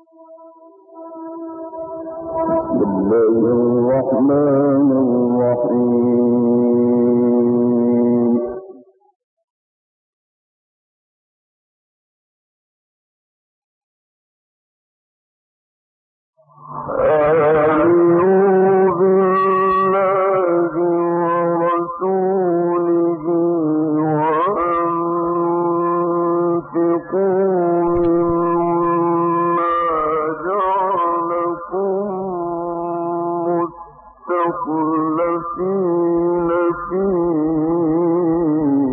الرحمن الرحيم. آمنوا بالله ورسوله وأنفقوا مما جعلكم مستخلفين فيه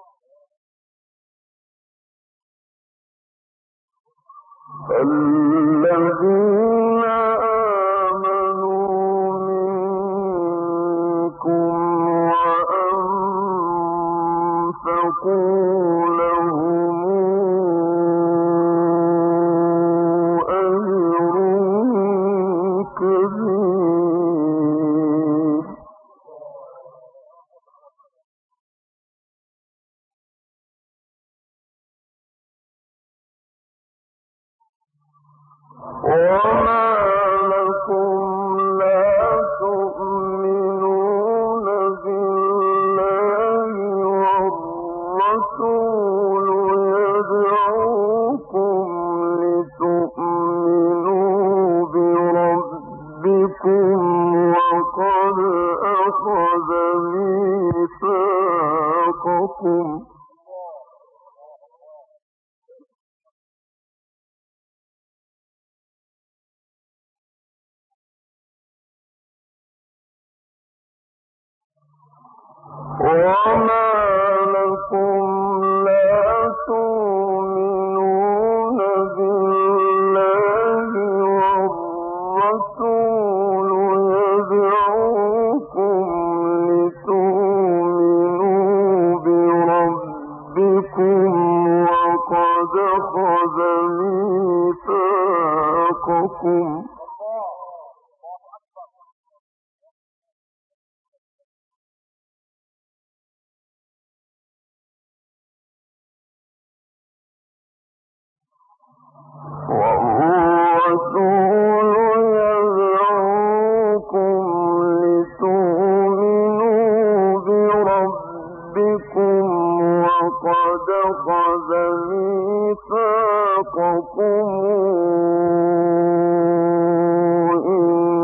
الذين آمنوا منكم وأنفقوا لهم أجر كبير. وما لكم لا تؤمنون بالله والرسول يدعوكم لتؤمنوا بربكم وقد أخذ ميثاقكم وما لكم لا تؤمنون بالله والرسول يدعوكم لتؤمنوا بربكم وقد أخذ ميثاقكم والرسول يدعوكم لتؤمنوا بربكم وقد أخذ ميثاقكم إن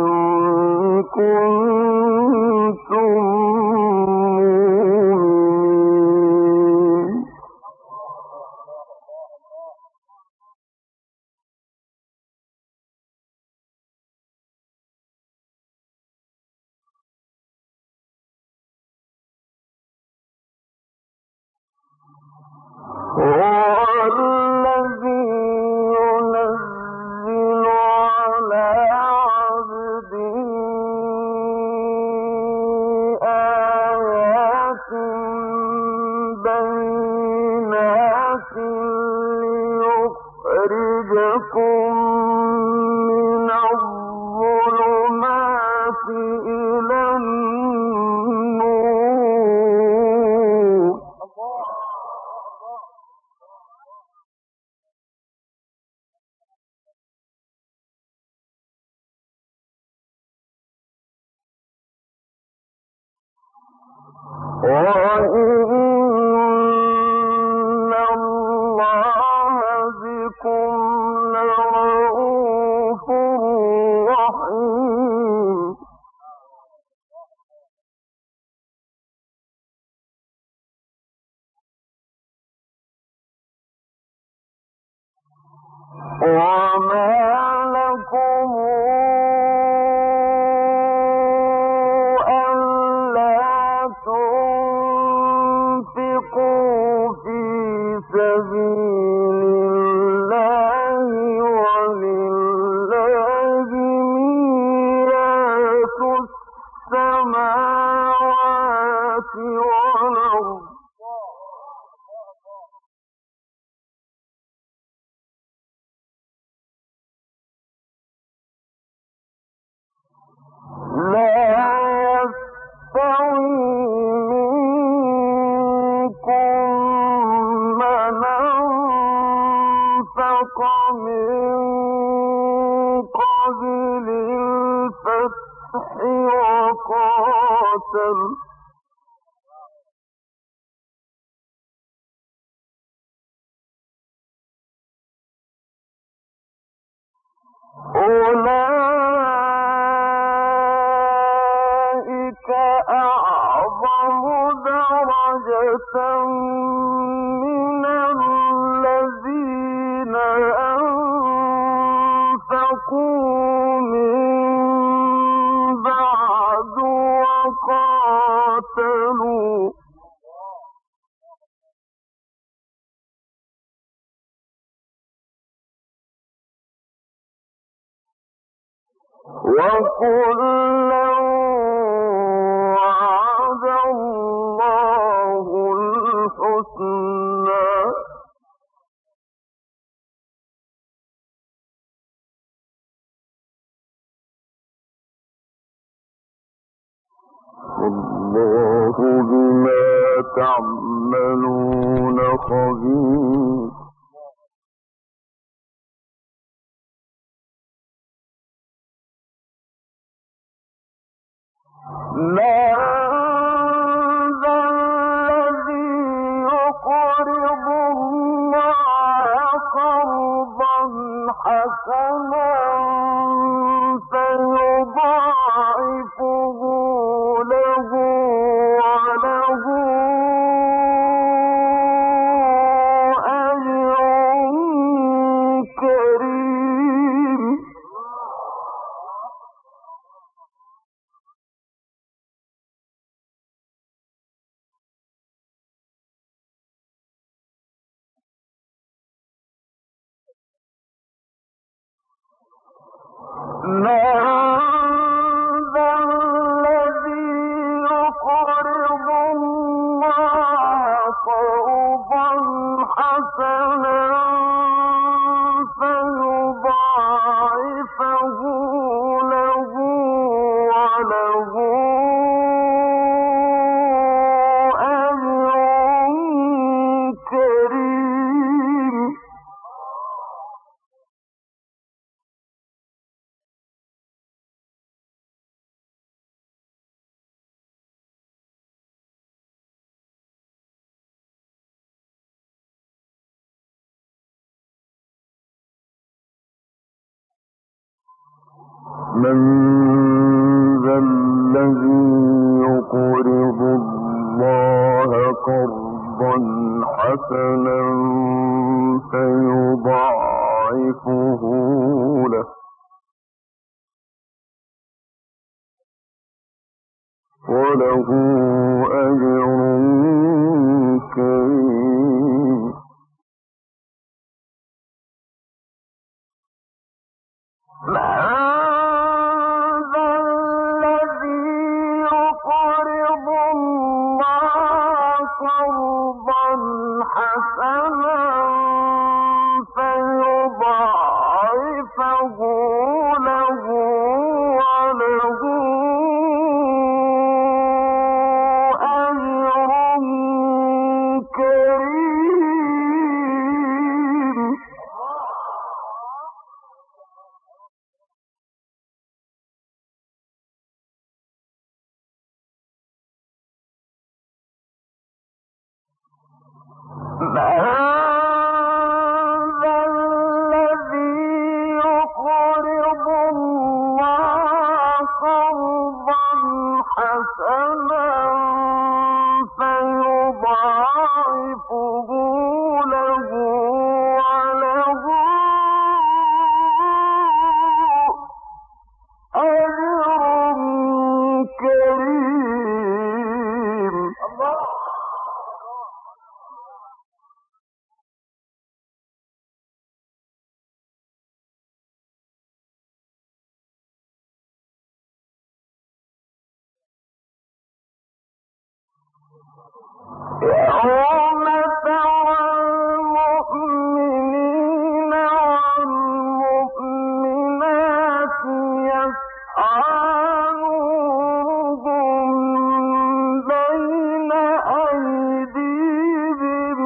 كنتم مؤمنين. هو الذي ينزل على عبده آيات بينات ليخرجكم من الظلمات إلى النور. وَإِنَّ اللَّهَ بِكُمْ لَرَءُوفٌ رَحِيمٌ. وَمَا لَكُمْ أَلَّا تُنفِقُوا فِي سَبِيلِ اللَّهِ وَلِلَّهِ مِيرَاثُ السَّمَاوَاتِ وَالْأَرْضِ ۚ لا يستوي منكم من أولئك أعظم درجة من الذين أنفقوا من بعد وقاتلوا وكلا وعد الله الحسنى والله بما تعملون خبير ما ذا الذي يقرض الله قرضا حسنا فيضاعفه له وله أجر كريم ما ذا الذي يقرض الله قرضا حسنا فيضاعفه له وله أجر كريم من ذا الذي يقرض الله قرضا حسنا فيضاعفه له وله أجر كريم حسنا فيضاعفه له وله أجر كريم هذا الذي يقرض الله قرضا حسنا فيضاعفه له وله أجر كريم يوم ترى المؤمنين والمؤمنات يسعى نورهم بين أيديهم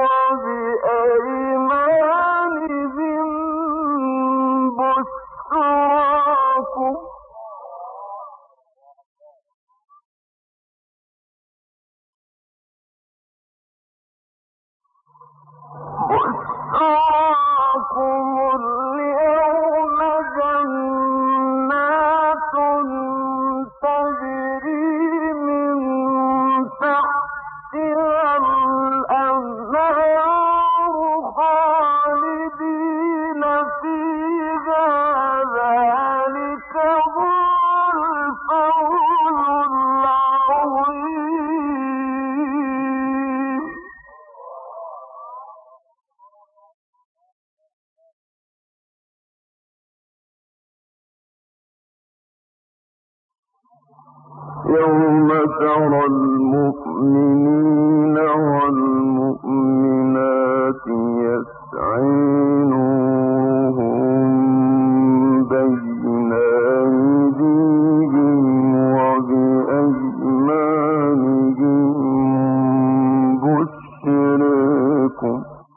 وبأيمانهم بشراكم اليوم جنات تجري من تحتها الأنهار خالدين فيها ذلك هو الفوز العظيم. يوم ترى المؤمنين والمؤمنات يسعى نورهم بين أيديهم وبأيمانهم بشركم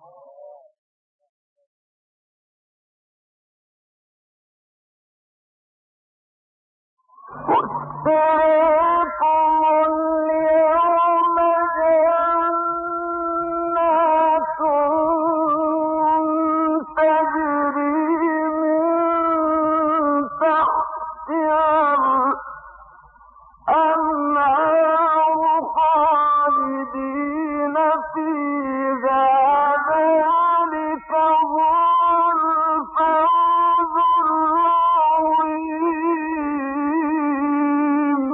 اليوم جنات تجري من تحتها الأنهار خالدين فيها ذلك هو الفوز العظيم.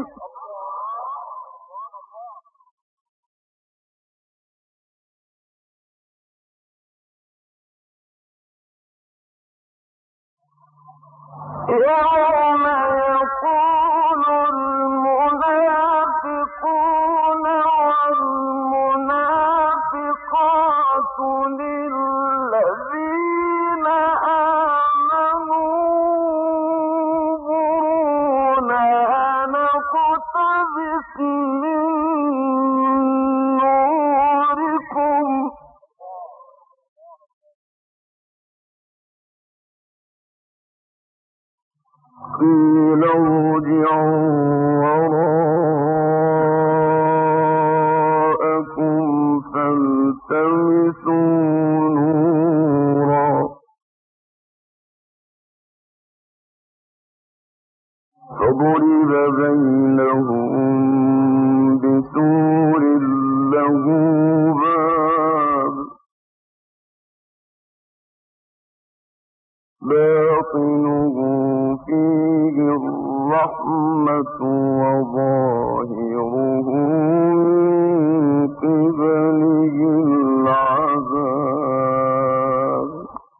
يوم يقول المنافقون والمنافقات للذين آمنوا انظرونا نقتبس من نوركم قيل ارجعوا وراءكم فالتمسوا نورا فضرب بينهم بسور له باب باطنه فيه الرحمة وظاهره من قبله العذاب.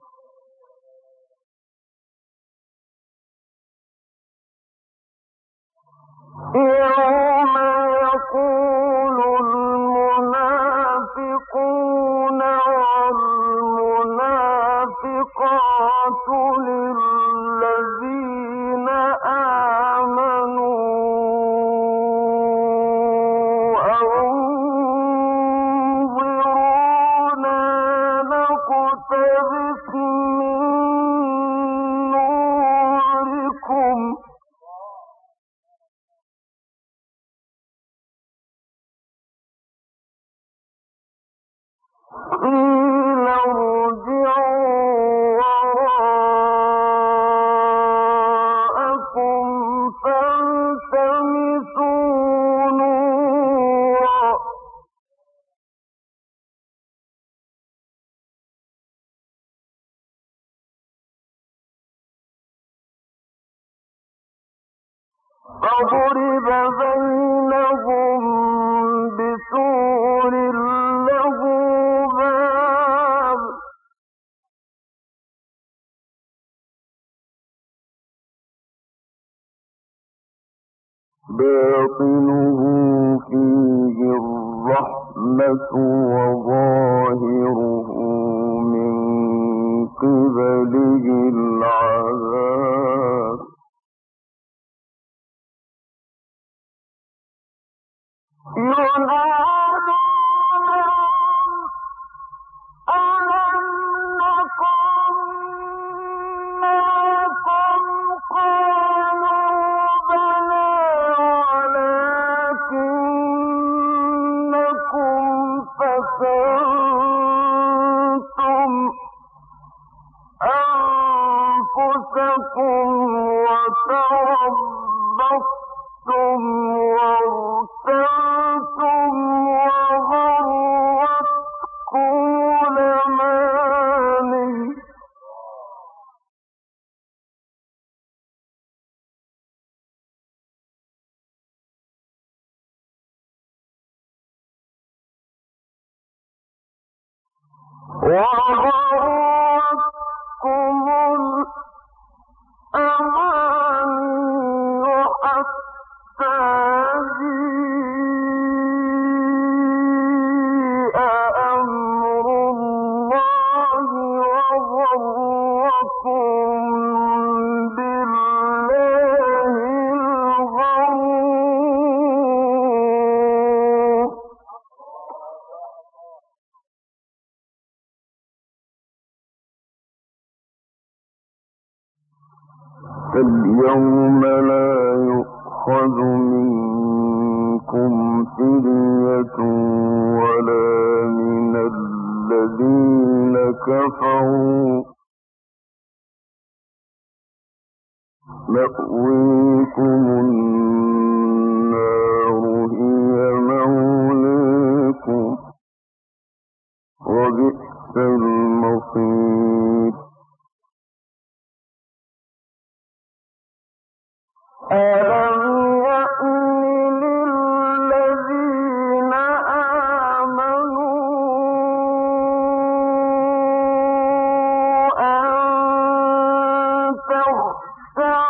يوم يقول المنافقون والمنافقات للذين آمنوا انظرونا نقتبس من نوركم قيل ارجعوا وراءكم فالتمسوا نورا فضرب بينهم بسور له باب باطنه فيه الرحمة وظاهره من قبله العذاب. ينادونهم ألم نكن معكم قالوا بلى ولكنكم فتنتم تربصتم وارتبتم وغرتكم الأماني حتى جيء أمر الله وغركم بالله الغرور فاليوم لا يؤخذ منكم فدية ولا من الذين كفروا مأويكم النار هي مولاكم وبئس المصير ألم يأن للذين آمنوا أن تخشع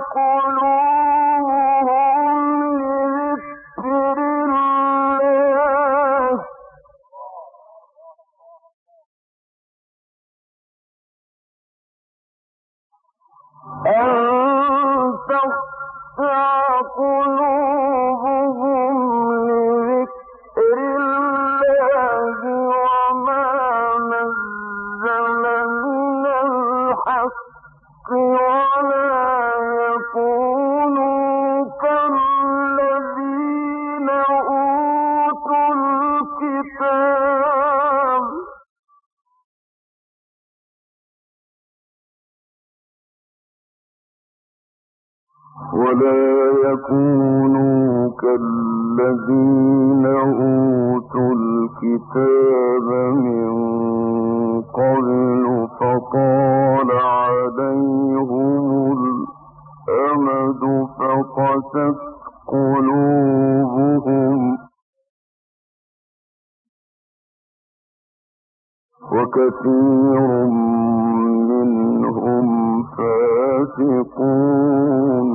قلوبهم لذكر الله قلوبهم لذكر الله وما نزل من الحق ولا يكونوا كالذين أوتوا الكتاب من قبل فطال عليهم الأمد فقست قلوبهم وكثير منهم فاسقون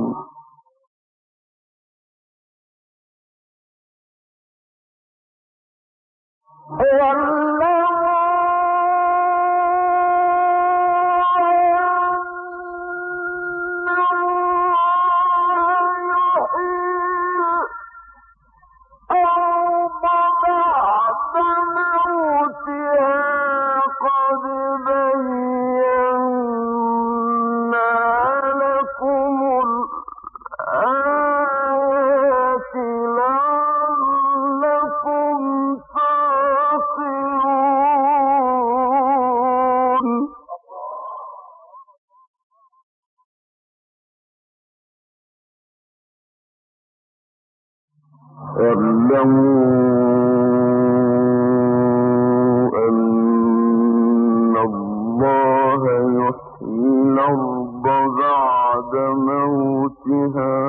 اعلموا أن الله يحيي الأرض بعد موتها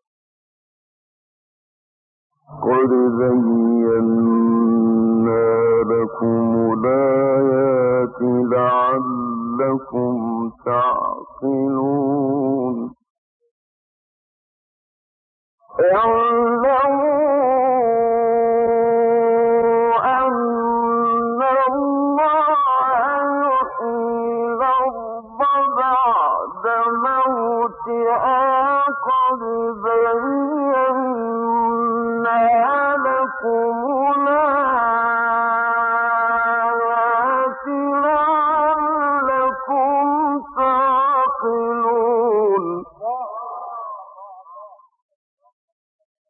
قد زينا لكم الآيات لعلكم تعقلون قد بينا لكم الآيات لعلكم تعقلون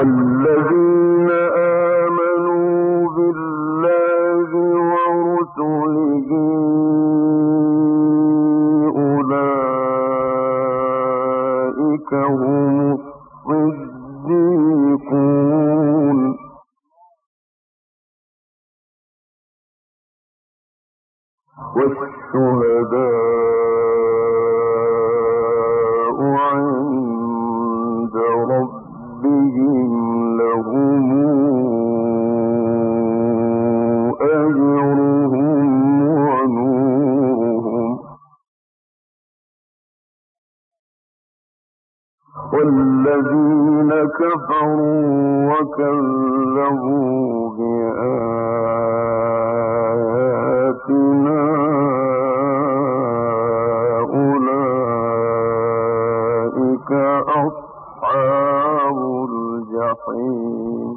والذين آمنوا بالله ورسله أولئك هم الصديقون والشهداء عند ربهم لهم أجرهم ونورهم والذين كفروا وكذبوا بآياتنا أولئك أصحاب الجحيم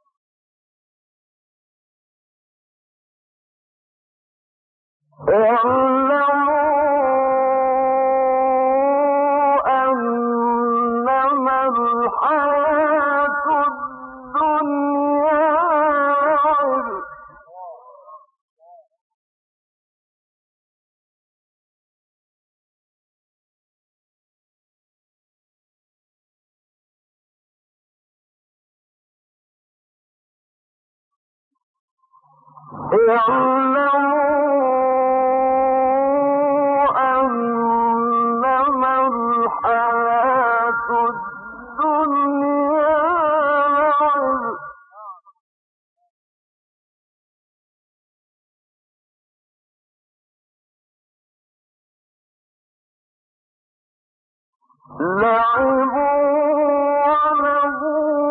لعب ولهو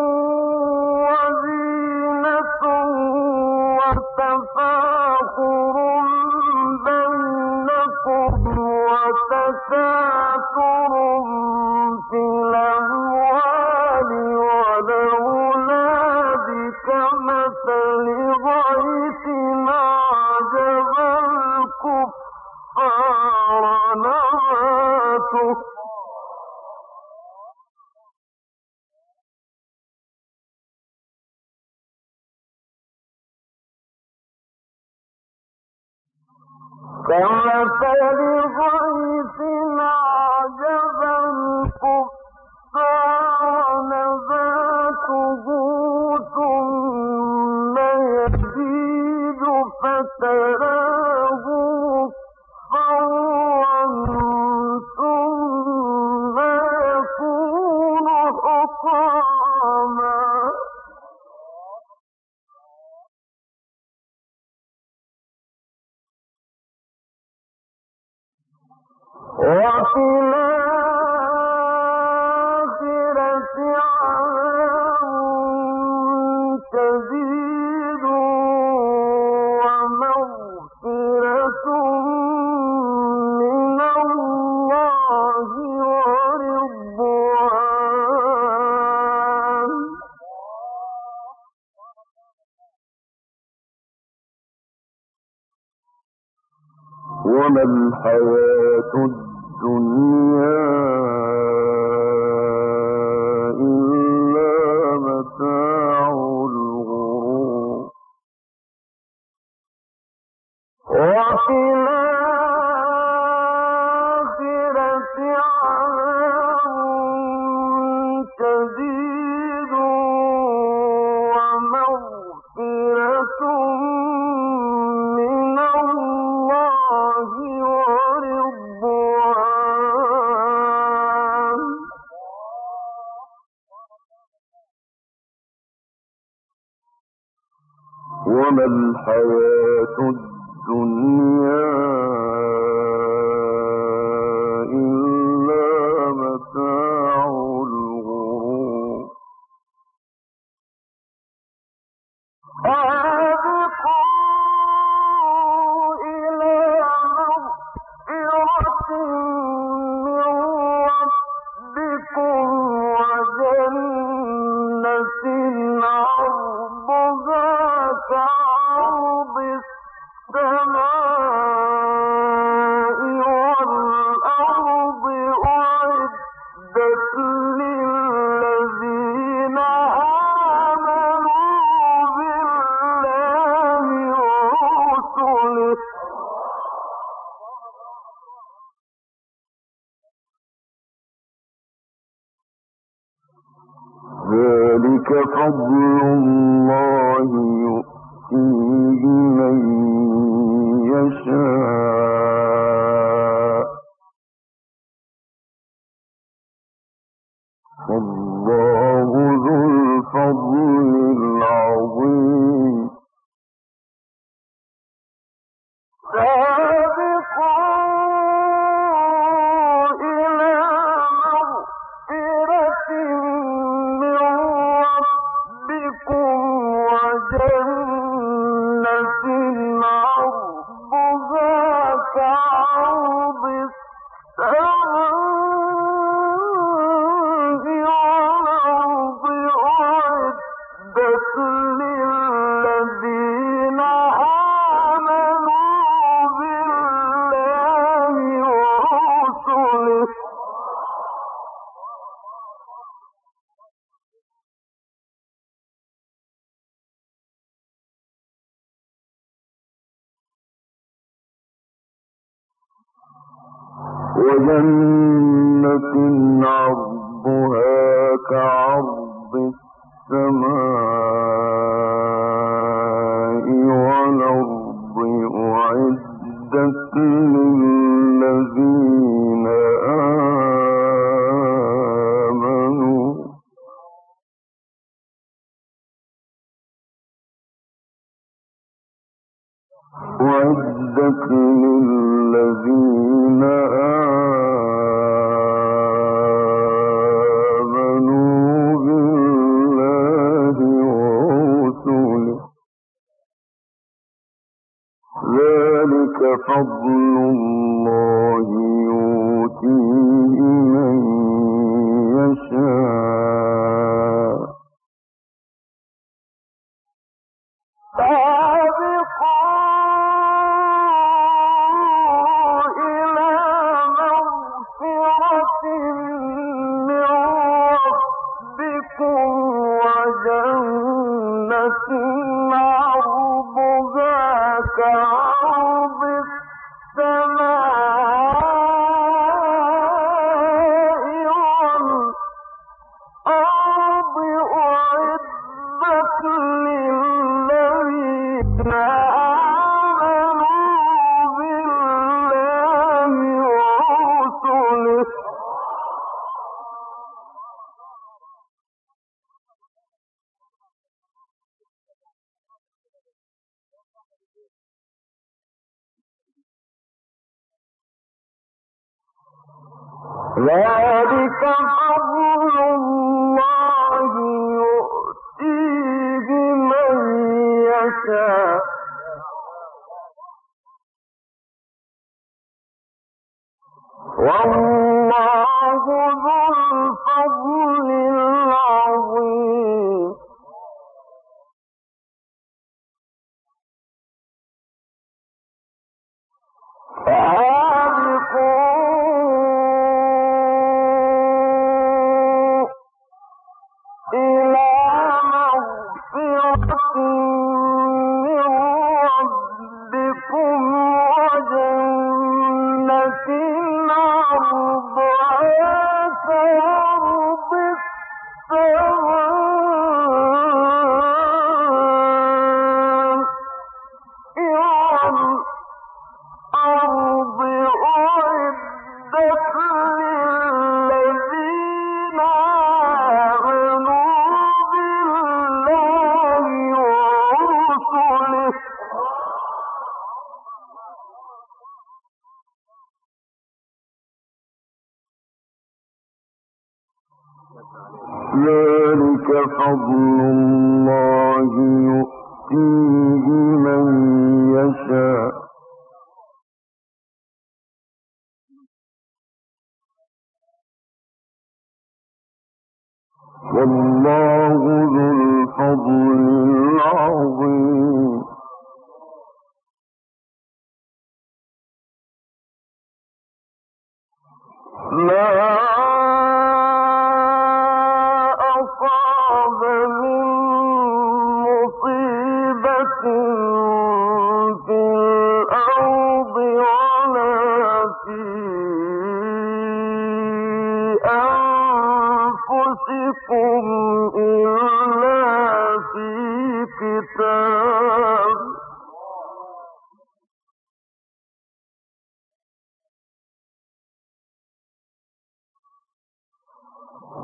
وزينة وتفاخر بينكم وتكاثر في الأموال والأولاد كمثل غيث أعجب الكفار نباته كمثل غيث أعجب الكفار نباته ثم يزيد فتراه مصفرا ثم يكون حطاما وفي الآخرة عذاب شديد ومغفرة من الله ورضوان وما الحياة الدنيا إلا متاع الغرور وفي الآخرة عذاب شديد ومغفرة من الله ورضوان وما الحياة الدنيا إلا متاع الغرور سابقوا إلى مغفرة من ربكم وجنة عرضها كعرض فضل الله يؤتيه من يشاء والله ذو الفضل العظيم وجنة عرضها كعرض السماء والأرض أعدت للذين آمنوا أعدت للذين آمنوا بالله ورسله ذلك فضل الله يؤتيه من يشاء ذلك فضل الله يؤتيه من يشاء والله ذو الفضل العظيم ذلك فضل الله يؤتيه من يشاء والله ذو الفضل العظيم أنفسكم إلا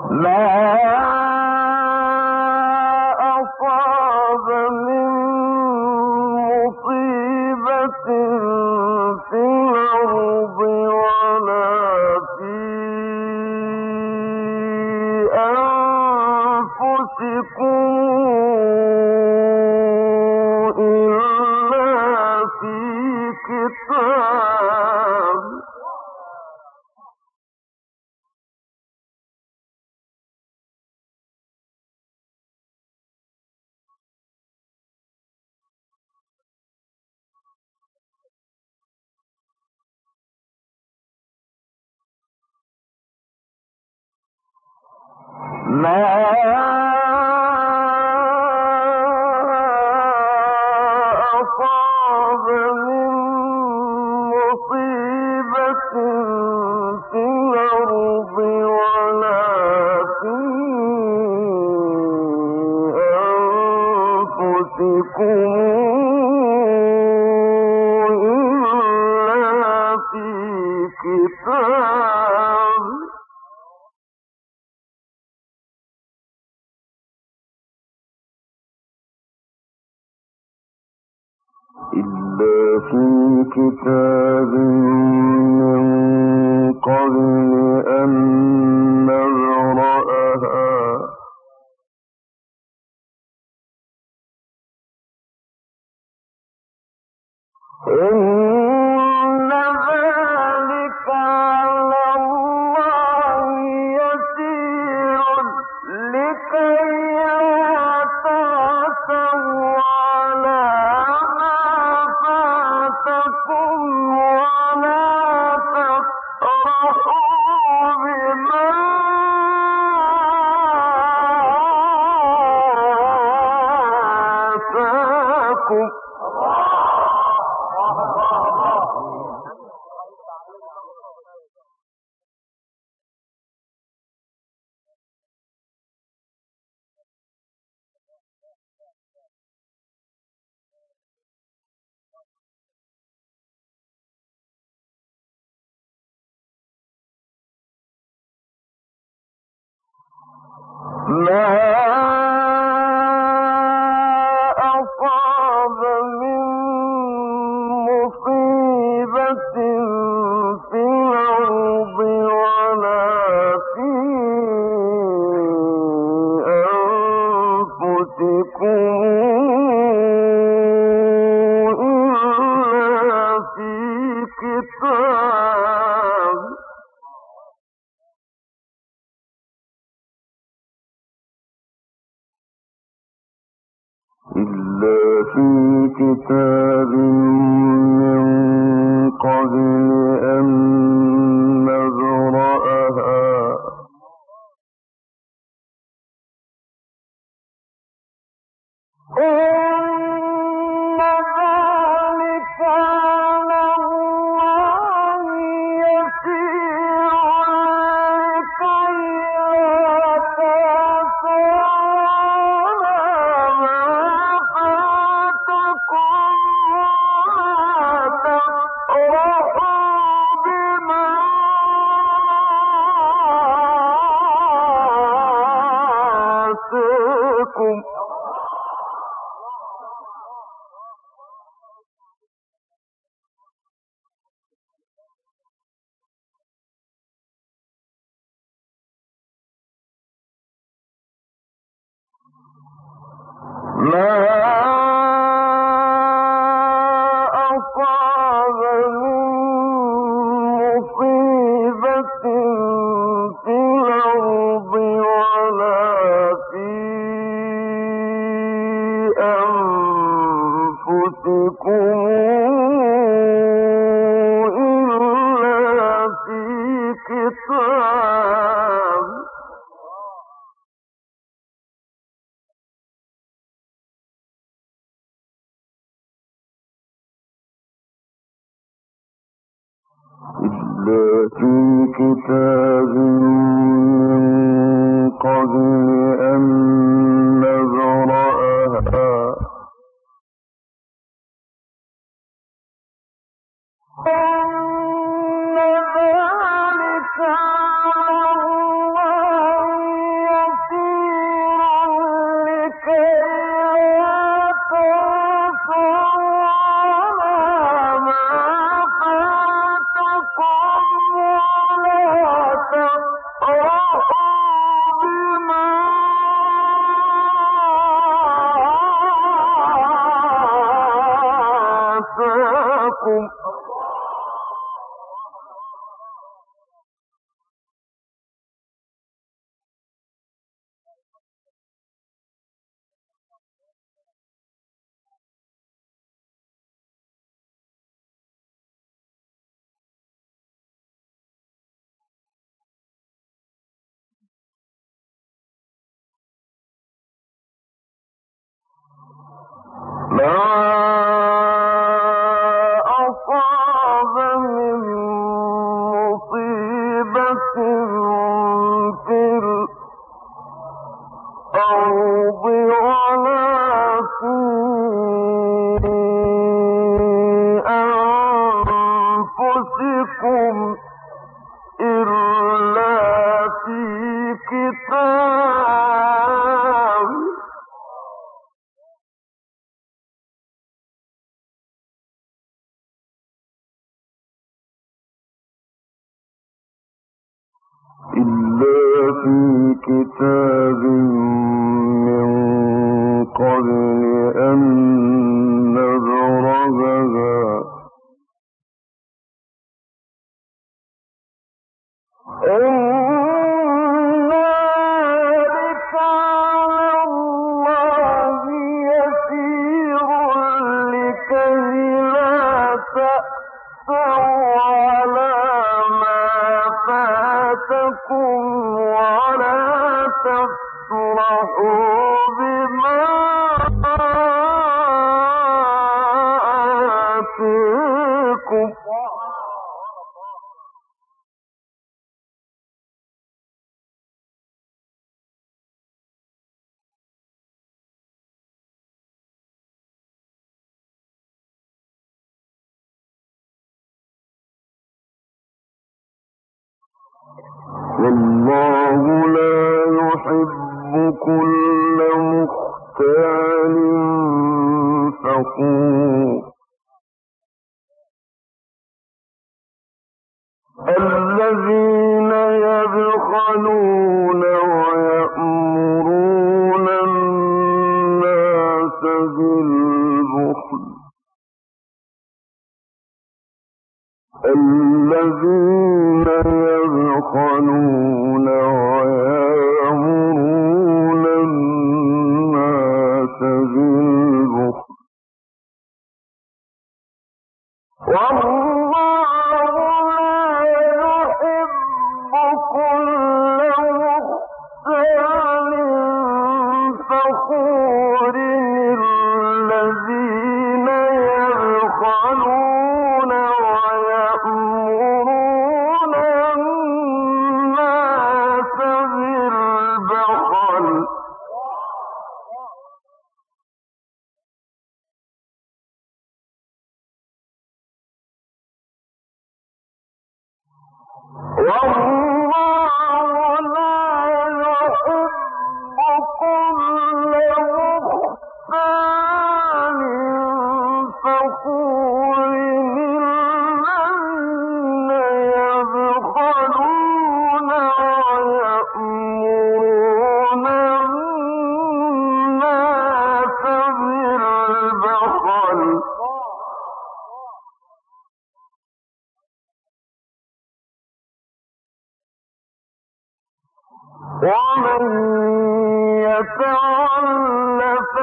إلا في كتاب من قبل أن نبرأها إن ذلك على الله يسير لكي لا تعثوا على ما فاتكم ولا تفرحوا بما آتاكم. ما أصاب من مصيبة في الأرض ولا في أنفسكم إلا في كتاب من قبل أن نبرأها إن ذلك على الله يسير لكي لا تعثوا على ما فاتكم ولا تفرحوا بما آتاكم. ما أصاب من مصيبة في الأرض ولا في أنفسكم إلا في كتاب من قبل أن نبرأها إن ذلك على الله ذلكم إلا في كتاب من قبل أن نبرزها إن ذلك على الله يسير لكي لا تأسوا على ما فاتكم ولا تفرحوا بما آتاكم والله لا يحب كل مختال فخور الذين يبخلون ويأمرون الناس بالبخل الذين يبخلون ويأمرون الناس بالبخل والله لا يحب كل مختال فخور الذين يبخلون ويأمرون الناس بالبخل والله لا يحب كل مختال فخور الذين يبخلون ويأمرون الناس بالبخل ومن يتول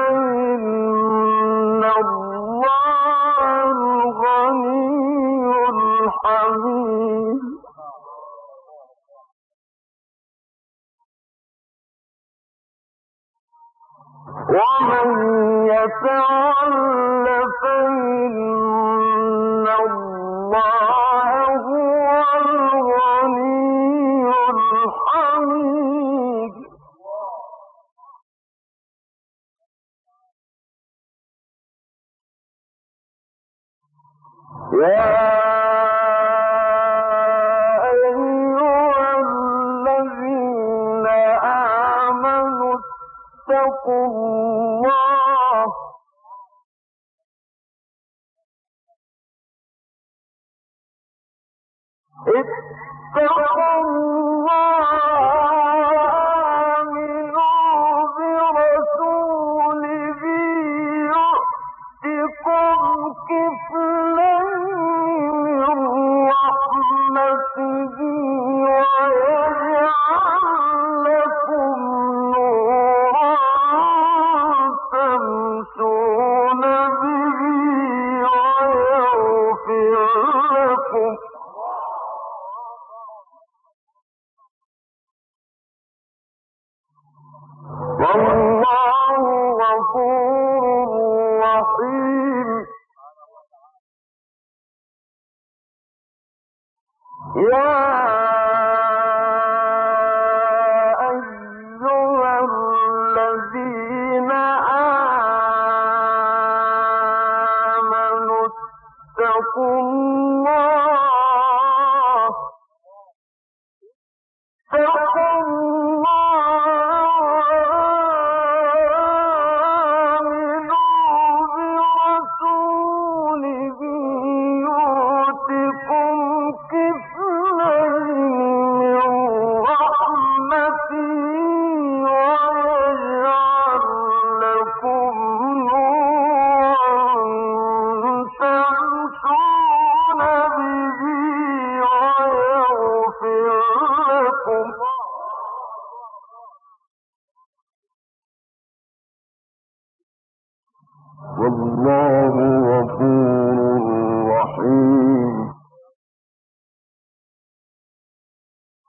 فإن الله الغني الحميد ومن يتول فإن الله هو الغني الحميد يا أيها الذين آمنوا اتقوا الله وآمنوا برسوله يؤتكم كفلين من رحمته ويجعل لكم نورا تمشون به ويغفر لكم والله غفور رحيم يا أيها الذين آمنوا اتقوا الله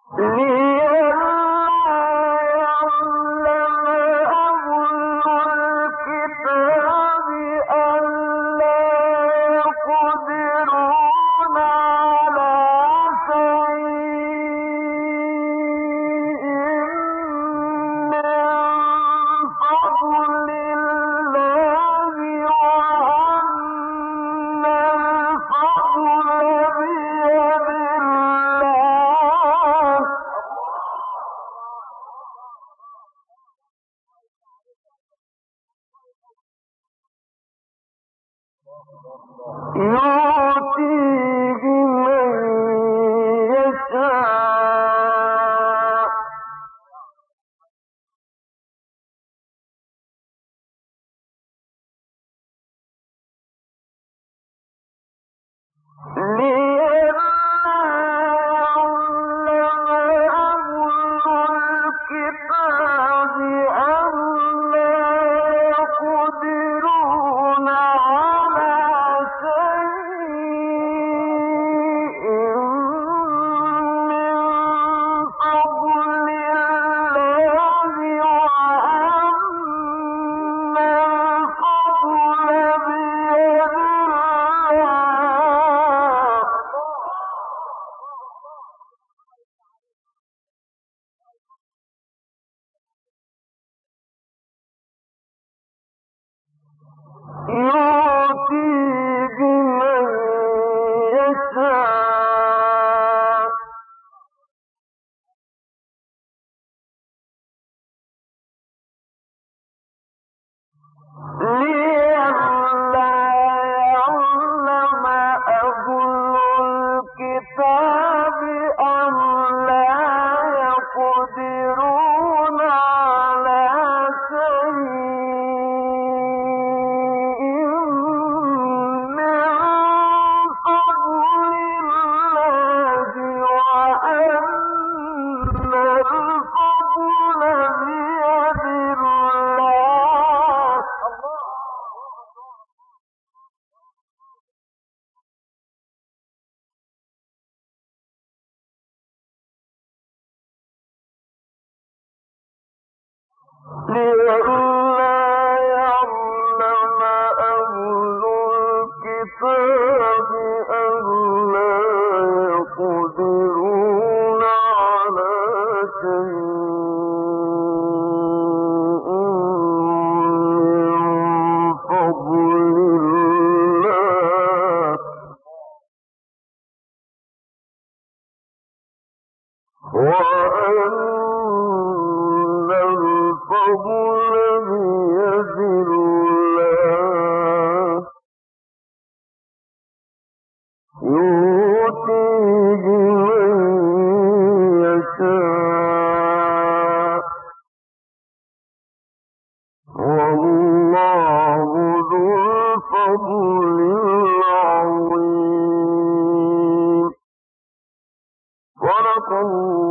صدق